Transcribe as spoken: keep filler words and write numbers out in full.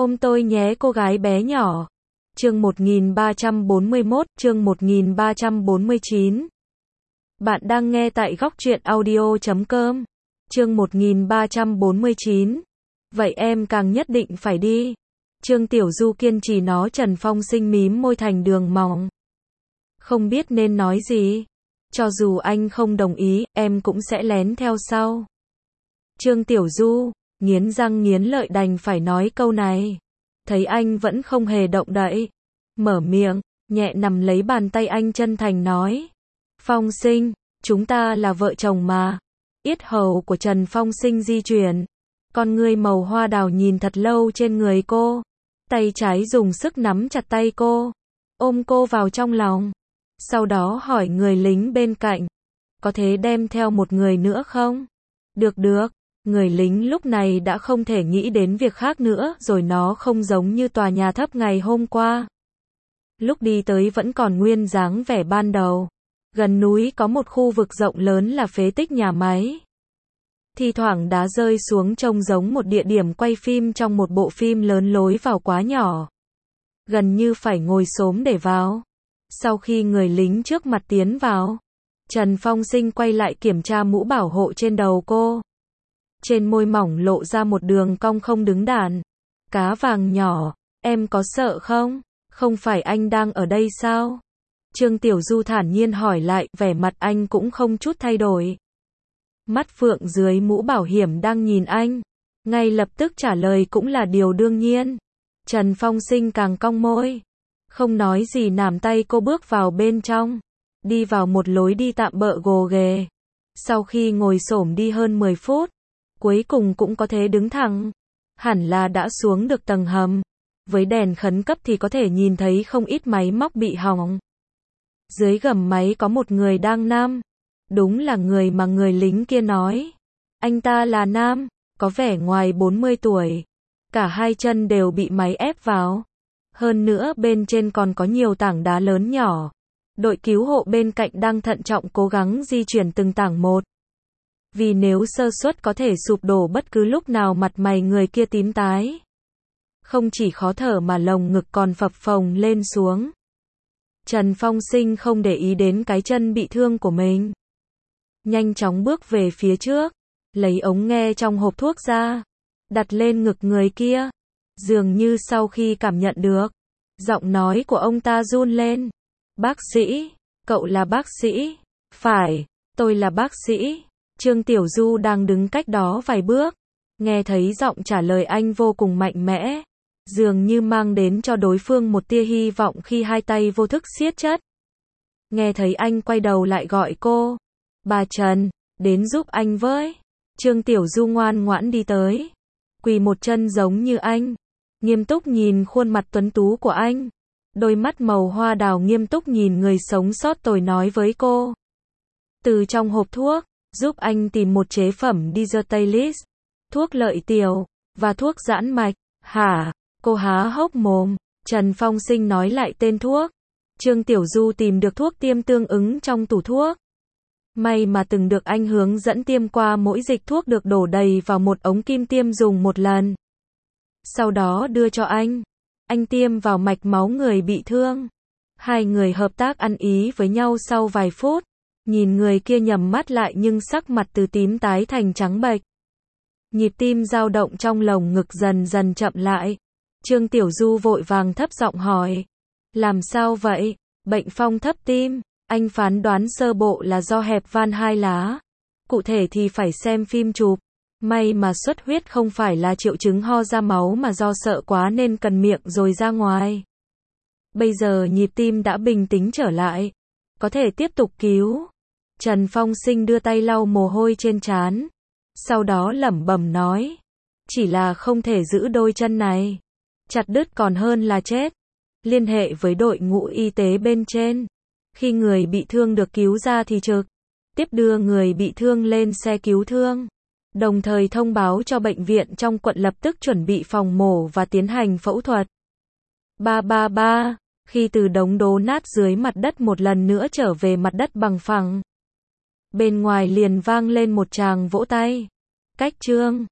Ôm tôi nhé cô gái bé nhỏ. Chương một nghìn ba trăm bốn mươi mốt, chương một nghìn ba trăm bốn mươi chín. Bạn đang nghe tại góc truyện audio chấm com. Chương một nghìn ba trăm bốn mươi chín. Vậy em càng nhất định phải đi. Trương Tiểu Du kiên trì nó. Trần Phong Sinh mím môi thành đường mỏng. Không biết nên nói gì. Cho dù anh không đồng ý, em cũng sẽ lén theo sau. Trương Tiểu Du nghiến răng nghiến lợi đành phải nói câu này. Thấy anh vẫn không hề động đậy, mở miệng, nhẹ nắm lấy bàn tay anh chân thành nói. Phong Sinh, chúng ta là vợ chồng mà. Yết hầu của Trần Phong Sinh di chuyển. Con ngươi màu hoa đào nhìn thật lâu trên người cô. Tay trái dùng sức nắm chặt tay cô, ôm cô vào trong lòng. Sau đó hỏi người lính bên cạnh. Có thể đem theo một người nữa không? Được được. Người lính lúc này đã không thể nghĩ đến việc khác nữa rồi. Nó không giống như tòa nhà thấp ngày hôm qua. Lúc đi tới vẫn còn nguyên dáng vẻ ban đầu. Gần núi có một khu vực rộng lớn là phế tích nhà máy. Thi thoảng đá rơi xuống trông giống một địa điểm quay phim trong một bộ phim lớn. Lối vào quá nhỏ, gần như phải ngồi xổm để vào. Sau khi người lính trước mặt tiến vào, Trần Phong Sinh quay lại kiểm tra mũ bảo hộ trên đầu cô. Trên môi mỏng lộ ra một đường cong không đứng đắn. Cá vàng nhỏ, em có sợ không? Không phải anh đang ở đây sao? Trương Tiểu Du thản nhiên hỏi lại, vẻ mặt anh cũng không chút thay đổi. Mắt phượng dưới mũ bảo hiểm đang nhìn anh. Ngay lập tức trả lời cũng là điều đương nhiên. Trần Phong Sinh càng cong môi. Không nói gì nắm tay cô bước vào bên trong. Đi vào một lối đi tạm bợ gồ ghề. Sau khi ngồi xổm đi hơn mười phút, cuối cùng cũng có thể đứng thẳng. Hẳn là đã xuống được tầng hầm. Với đèn khẩn cấp thì có thể nhìn thấy không ít máy móc bị hỏng. Dưới gầm máy có một người đang nằm. Đúng là người mà người lính kia nói. Anh ta là nam, có vẻ ngoài bốn mươi tuổi. Cả hai chân đều bị máy ép vào. Hơn nữa bên trên còn có nhiều tảng đá lớn nhỏ. Đội cứu hộ bên cạnh đang thận trọng cố gắng di chuyển từng tảng một. Vì nếu sơ suất có thể sụp đổ bất cứ lúc nào. Mặt mày người kia tím tái. Không chỉ khó thở mà lồng ngực còn phập phồng lên xuống. Trần Phong Sinh không để ý đến cái chân bị thương của mình. Nhanh chóng bước về phía trước. Lấy ống nghe trong hộp thuốc ra. Đặt lên ngực người kia. Dường như sau khi cảm nhận được, giọng nói của ông ta run lên. Bác sĩ, cậu là bác sĩ? Phải, tôi là bác sĩ. Trương Tiểu Du đang đứng cách đó vài bước. Nghe thấy giọng trả lời anh vô cùng mạnh mẽ. Dường như mang đến cho đối phương một tia hy vọng khi hai tay vô thức siết chặt. Nghe thấy anh quay đầu lại gọi cô. Bà Trần, đến giúp anh với. Trương Tiểu Du ngoan ngoãn đi tới. Quỳ một chân giống như anh. Nghiêm túc nhìn khuôn mặt tuấn tú của anh. Đôi mắt màu hoa đào nghiêm túc nhìn người sống sót. Tôi nói với cô. Từ trong hộp thuốc, giúp anh tìm một chế phẩm Diazotailis, thuốc lợi tiểu, và thuốc giãn mạch. Hả? Cô há hốc mồm. Trần Phong Sinh nói lại tên thuốc. Trương Tiểu Du tìm được thuốc tiêm tương ứng trong tủ thuốc. May mà từng được anh hướng dẫn tiêm qua. Mỗi dịch thuốc được đổ đầy vào một ống kim tiêm dùng một lần. Sau đó đưa cho anh. Anh tiêm vào mạch máu người bị thương. Hai người hợp tác ăn ý với nhau. Sau vài phút, nhìn người kia nhắm mắt lại nhưng sắc mặt từ tím tái thành trắng bệch. Nhịp tim dao động trong lồng ngực dần dần chậm lại. Trương Tiểu Du vội vàng thấp giọng hỏi. Làm sao vậy? Bệnh phong thấp tim. Anh phán đoán sơ bộ là do hẹp van hai lá. Cụ thể thì phải xem phim chụp. May mà xuất huyết không phải là triệu chứng ho ra máu mà do sợ quá nên cần miệng rồi ra ngoài. Bây giờ nhịp tim đã bình tĩnh trở lại. Có thể tiếp tục cứu. Trần Phong Sinh đưa tay lau mồ hôi trên trán. Sau đó lẩm bẩm nói. Chỉ là không thể giữ đôi chân này. Chặt đứt còn hơn là chết. Liên hệ với đội ngũ y tế bên trên. Khi người bị thương được cứu ra thì trực tiếp đưa người bị thương lên xe cứu thương. Đồng thời thông báo cho bệnh viện trong quận lập tức chuẩn bị phòng mổ và tiến hành phẫu thuật. Ba ba ba, khi từ đống đổ nát dưới mặt đất một lần nữa trở về mặt đất bằng phẳng. Bên ngoài liền vang lên một tràng vỗ tay. Cách Trương